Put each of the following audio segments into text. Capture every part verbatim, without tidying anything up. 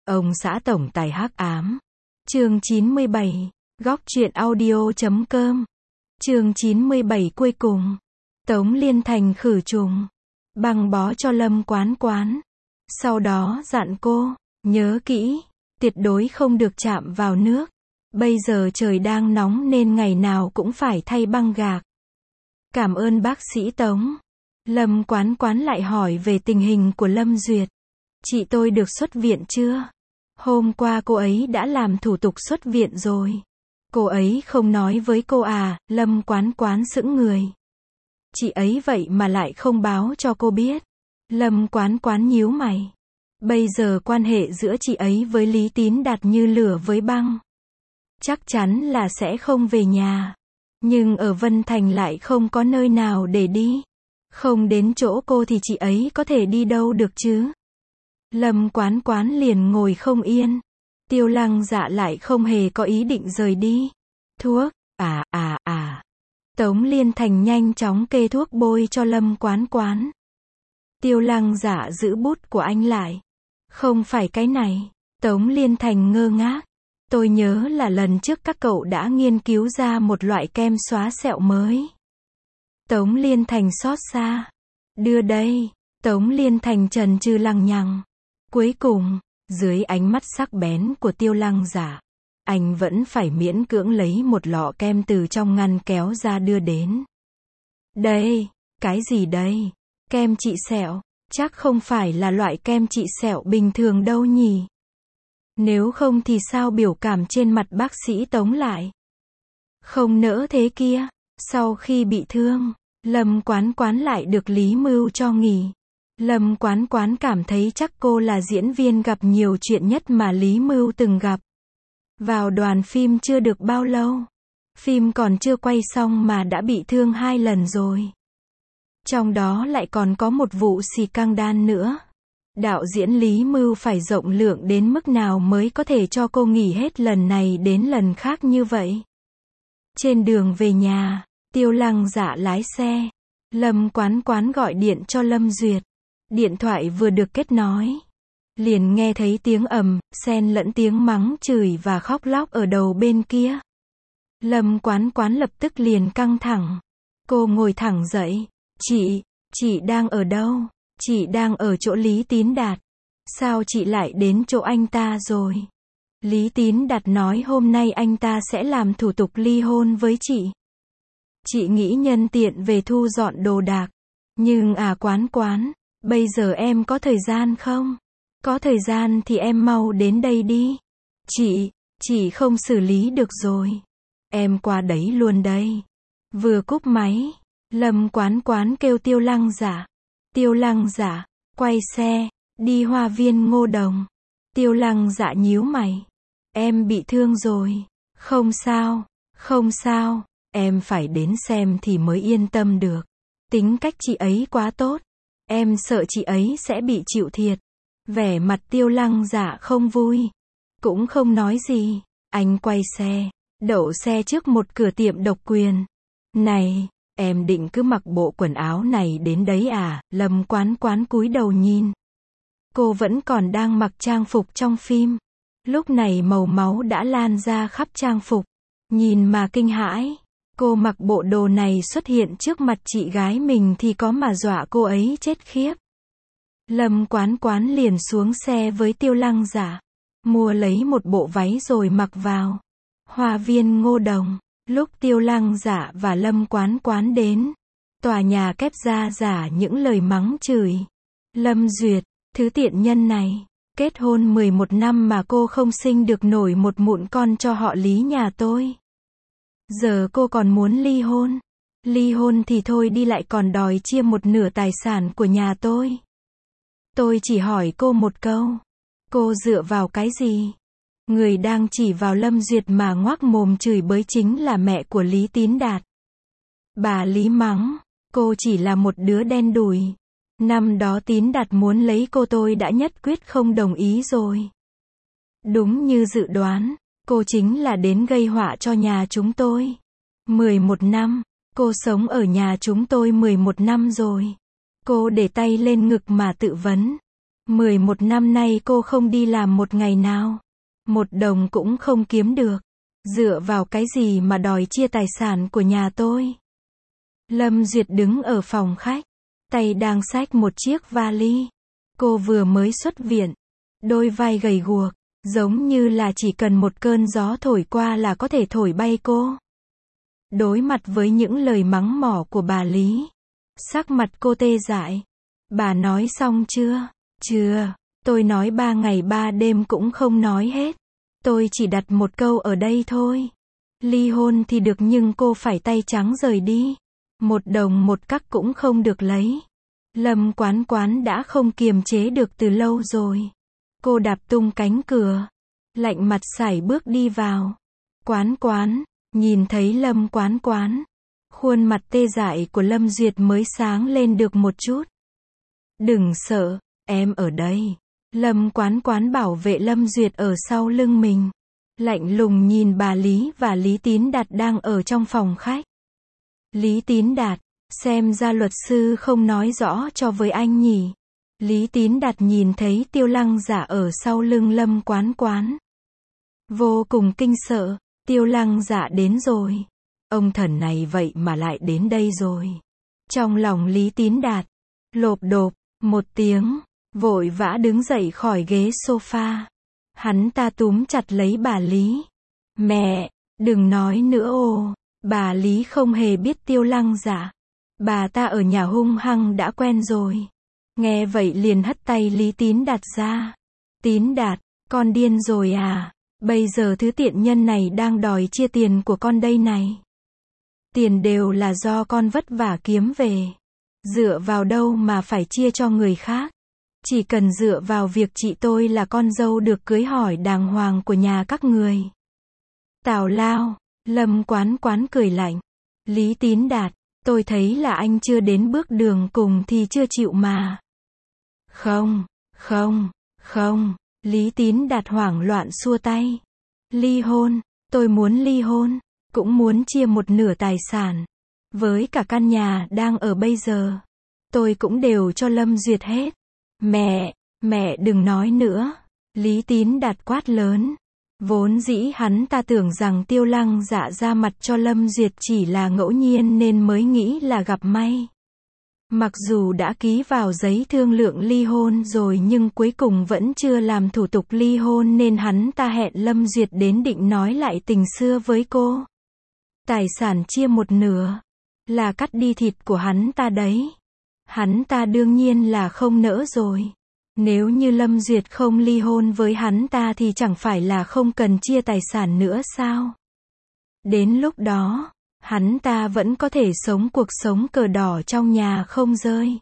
Ông xã tổng tài hắc ám. Chương chín mươi bảy. Góc truyện audio chấm com. Chương chín mươi bảy cuối cùng. Tống Liên Thành khử trùng, băng bó cho Lâm Quán Quán. Sau đó dặn cô, nhớ kỹ, tuyệt đối không được chạm vào nước. Bây giờ trời đang nóng nên ngày nào cũng phải thay băng gạc. Cảm ơn bác sĩ Tống. Lâm Quán Quán lại hỏi về tình hình của Lâm Duyệt. Chị tôi được xuất viện chưa? Hôm qua cô ấy đã làm thủ tục xuất viện rồi. Cô ấy không nói với cô à? Lâm Quán Quán sững người. Chị ấy vậy mà lại không báo cho cô biết. Lâm Quán Quán nhíu mày. Bây giờ quan hệ giữa chị ấy với Lý Tín Đạt như lửa với băng. Chắc chắn là sẽ không về nhà. Nhưng ở Vân Thành lại không có nơi nào để đi. Không đến chỗ cô thì chị ấy có thể đi đâu được chứ? Lâm Quán Quán liền ngồi không yên. Tiêu Lăng Dạ lại không hề có ý định rời đi. Thuốc, à à à. Tống Liên Thành nhanh chóng kê thuốc bôi cho Lâm Quán Quán. Tiêu Lăng Dạ giữ bút của anh lại. Không phải cái này. Tống Liên Thành ngơ ngác. Tôi nhớ là lần trước các cậu đã nghiên cứu ra một loại kem xóa sẹo mới. Tống Liên Thành xót xa. Đưa đây. Tống Liên Thành chần chừ lằng nhằng. Cuối cùng, dưới ánh mắt sắc bén của Tiêu Lăng Dạ, anh vẫn phải miễn cưỡng lấy một lọ kem từ trong ngăn kéo ra đưa đến. Đây, cái gì đây? Kem trị sẹo, chắc không phải là loại kem trị sẹo bình thường đâu nhỉ? Nếu không thì sao biểu cảm trên mặt bác sĩ Tống lại không nỡ thế kia? Sau khi bị thương, Lâm Quán Quán lại được Lý Mưu cho nghỉ. Lâm Quán Quán cảm thấy chắc cô là diễn viên gặp nhiều chuyện nhất mà Lý Mưu từng gặp. Vào đoàn phim chưa được bao lâu. Phim còn chưa quay xong mà đã bị thương hai lần rồi. Trong đó lại còn có một vụ xì căng đan nữa. Đạo diễn Lý Mưu phải rộng lượng đến mức nào mới có thể cho cô nghỉ hết lần này đến lần khác như vậy. Trên đường về nhà, Tiêu Lăng Dạ lái xe. Lâm Quán Quán gọi điện cho Lâm Duyệt. Điện thoại vừa được kết nối, liền nghe thấy tiếng ầm, xen lẫn tiếng mắng chửi và khóc lóc ở đầu bên kia. Lâm Quán Quán lập tức liền căng thẳng. Cô ngồi thẳng dậy. Chị, chị đang ở đâu? Chị đang ở chỗ Lý Tín Đạt. Sao chị lại đến chỗ anh ta rồi? Lý Tín Đạt nói hôm nay anh ta sẽ làm thủ tục ly hôn với chị. Chị nghĩ nhân tiện về thu dọn đồ đạc. Nhưng à Quán Quán, bây giờ em có thời gian không? Có thời gian thì em mau đến đây đi. Chị, chị không xử lý được rồi. Em qua đấy luôn đây. Vừa cúp máy, Lâm Quán Quán kêu Tiêu Lăng Dạ. Tiêu Lăng Dạ, quay xe, đi Hoa Viên Ngô Đồng. Tiêu Lăng Dạ nhíu mày. Em bị thương rồi. Không sao, không sao, em phải đến xem thì mới yên tâm được. Tính cách chị ấy quá tốt. Em sợ chị ấy sẽ bị chịu thiệt. Vẻ mặt Tiêu Lăng Dạ không vui. Cũng không nói gì. Anh quay xe, đậu xe trước một cửa tiệm độc quyền. Này, em định cứ mặc bộ quần áo này đến đấy à? Lâm Quán Quán cúi đầu nhìn. Cô vẫn còn đang mặc trang phục trong phim. Lúc này màu máu đã lan ra khắp trang phục. Nhìn mà kinh hãi. Cô mặc bộ đồ này xuất hiện trước mặt chị gái mình thì có mà dọa cô ấy chết khiếp. Lâm Quán Quán liền xuống xe với Tiêu Lăng Dạ. Mua lấy một bộ váy rồi mặc vào. Hoa Viên Ngô Đồng. Lúc Tiêu Lăng Dạ và Lâm Quán Quán đến, tòa nhà kép ra giả những lời mắng chửi. Lâm Duyệt, thứ tiện nhân này, kết hôn mười một năm mà cô không sinh được nổi một mụn con cho họ Lý nhà tôi. Giờ cô còn muốn ly hôn. Ly hôn thì thôi đi lại còn đòi chia một nửa tài sản của nhà tôi. Tôi chỉ hỏi cô một câu. Cô dựa vào cái gì? Người đang chỉ vào Lâm Duyệt mà ngoác mồm chửi bới chính là mẹ của Lý Tín Đạt. Bà Lý mắng, cô chỉ là một đứa đen đủi. Năm đó Tín Đạt muốn lấy cô tôi đã nhất quyết không đồng ý rồi. Đúng như dự đoán, cô chính là đến gây họa cho nhà chúng tôi. mười một năm, cô sống ở nhà chúng tôi mười một năm rồi. Cô để tay lên ngực mà tự vấn. mười một năm nay cô không đi làm một ngày nào. Một đồng cũng không kiếm được. Dựa vào cái gì mà đòi chia tài sản của nhà tôi? Lâm Duyệt đứng ở phòng khách, tay đang xách một chiếc vali. Cô vừa mới xuất viện, đôi vai gầy guộc, giống như là chỉ cần một cơn gió thổi qua là có thể thổi bay cô. Đối mặt với những lời mắng mỏ của bà Lý, sắc mặt cô tê dại. Bà nói xong chưa? Chưa, tôi nói ba ngày ba đêm cũng không nói hết. Tôi chỉ đặt một câu ở đây thôi. Ly hôn thì được nhưng cô phải tay trắng rời đi. Một đồng một cắc cũng không được lấy. Lâm Quán Quán đã không kiềm chế được từ lâu rồi. Cô đạp tung cánh cửa, lạnh mặt sải bước đi vào. Quán Quán, nhìn thấy Lâm Quán Quán, khuôn mặt tê dại của Lâm Duyệt mới sáng lên được một chút. Đừng sợ, em ở đây. Lâm Quán Quán bảo vệ Lâm Duyệt ở sau lưng mình. Lạnh lùng nhìn bà Lý và Lý Tín Đạt đang ở trong phòng khách. Lý Tín Đạt, xem ra luật sư không nói rõ cho với anh nhỉ. Lý Tín Đạt nhìn thấy Tiêu Lăng Giả ở sau lưng Lâm Quán Quán. Vô cùng kinh sợ, Tiêu Lăng Giả đến rồi. Ông thần này vậy mà lại đến đây rồi. Trong lòng Lý Tín Đạt, lộp độp, một tiếng, vội vã đứng dậy khỏi ghế sofa. Hắn ta túm chặt lấy bà Lý. Mẹ, đừng nói nữa ồ. Bà Lý không hề biết Tiêu Lăng Giả. Bà ta ở nhà hung hăng đã quen rồi. Nghe vậy liền hất tay Lý Tín Đạt ra. Tín Đạt, con điên rồi à? Bây giờ thứ tiện nhân này đang đòi chia tiền của con đây này. Tiền đều là do con vất vả kiếm về. Dựa vào đâu mà phải chia cho người khác? Chỉ cần dựa vào việc chị tôi là con dâu được cưới hỏi đàng hoàng của nhà các người. Tào lao, Lâm Quán Quán cười lạnh. Lý Tín Đạt, tôi thấy là anh chưa đến bước đường cùng thì chưa chịu mà. Không, không, không, Lý Tín Đạt hoảng loạn xua tay. Ly hôn, tôi muốn ly hôn, cũng muốn chia một nửa tài sản. Với cả căn nhà đang ở bây giờ, tôi cũng đều cho Lâm Duyệt hết. Mẹ, mẹ đừng nói nữa. Lý Tín Đạt quát lớn. Vốn dĩ hắn ta tưởng rằng Tiêu Lăng Dạ ra mặt cho Lâm Duyệt chỉ là ngẫu nhiên nên mới nghĩ là gặp may. Mặc dù đã ký vào giấy thương lượng ly hôn rồi nhưng cuối cùng vẫn chưa làm thủ tục ly hôn nên hắn ta hẹn Lâm Duyệt đến định nói lại tình xưa với cô. Tài sản chia một nửa, là cắt đi thịt của hắn ta đấy. Hắn ta đương nhiên là không nỡ rồi. Nếu như Lâm Duyệt không ly hôn với hắn ta thì chẳng phải là không cần chia tài sản nữa sao? Đến lúc đó, hắn ta vẫn có thể sống cuộc sống cờ đỏ trong nhà không rơi.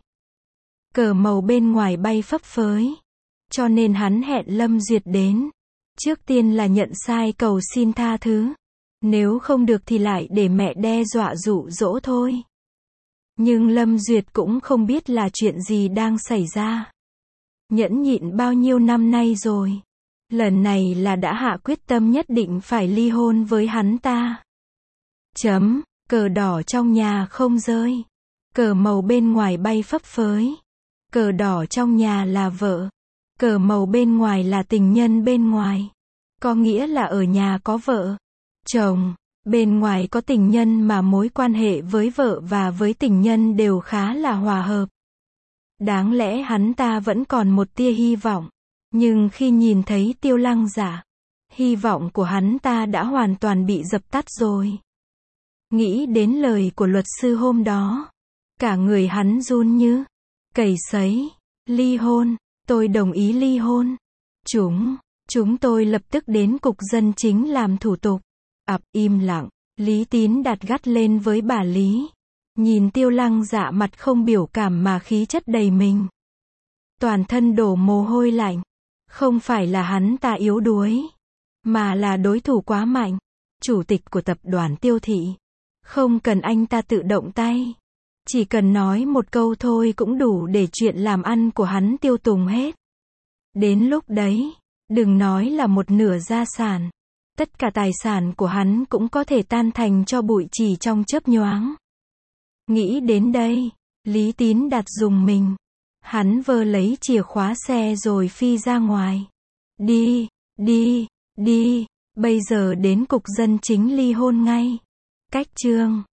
Cờ màu bên ngoài bay phấp phới. Cho nên hắn hẹn Lâm Duyệt đến. Trước tiên là nhận sai cầu xin tha thứ. Nếu không được thì lại để mẹ đe dọa dụ dỗ thôi. Nhưng Lâm Duyệt cũng không biết là chuyện gì đang xảy ra. Nhẫn nhịn bao nhiêu năm nay rồi. Lần này là đã hạ quyết tâm nhất định phải ly hôn với hắn ta. Chấm, cờ đỏ trong nhà không rơi. Cờ màu bên ngoài bay phấp phới. Cờ đỏ trong nhà là vợ. Cờ màu bên ngoài là tình nhân bên ngoài. Có nghĩa là ở nhà có vợ, chồng, bên ngoài có tình nhân mà mối quan hệ với vợ và với tình nhân đều khá là hòa hợp. Đáng lẽ hắn ta vẫn còn một tia hy vọng. Nhưng khi nhìn thấy Tiêu Lăng Giả, hy vọng của hắn ta đã hoàn toàn bị dập tắt rồi. Nghĩ đến lời của luật sư hôm đó, cả người hắn run như cầy sấy. Ly hôn, tôi đồng ý ly hôn. Chúng, chúng tôi lập tức đến cục dân chính làm thủ tục. Ặp im lặng, Lý Tín Đạt gắt lên với bà Lý. Nhìn Tiêu Lăng Dạ mặt không biểu cảm mà khí chất đầy mình. Toàn thân đổ mồ hôi lạnh. Không phải là hắn ta yếu đuối, mà là đối thủ quá mạnh. Chủ tịch của tập đoàn Tiêu Thị. Không cần anh ta tự động tay. Chỉ cần nói một câu thôi cũng đủ để chuyện làm ăn của hắn tiêu tùng hết. Đến lúc đấy, đừng nói là một nửa gia sản. Tất cả tài sản của hắn cũng có thể tan thành cho bụi chỉ trong chớp nhoáng. Nghĩ đến đây, Lý Tín Đạt rùng mình. Hắn vơ lấy chìa khóa xe rồi phi ra ngoài. Đi, đi, đi, bây giờ đến cục dân chính ly hôn ngay. Cách chương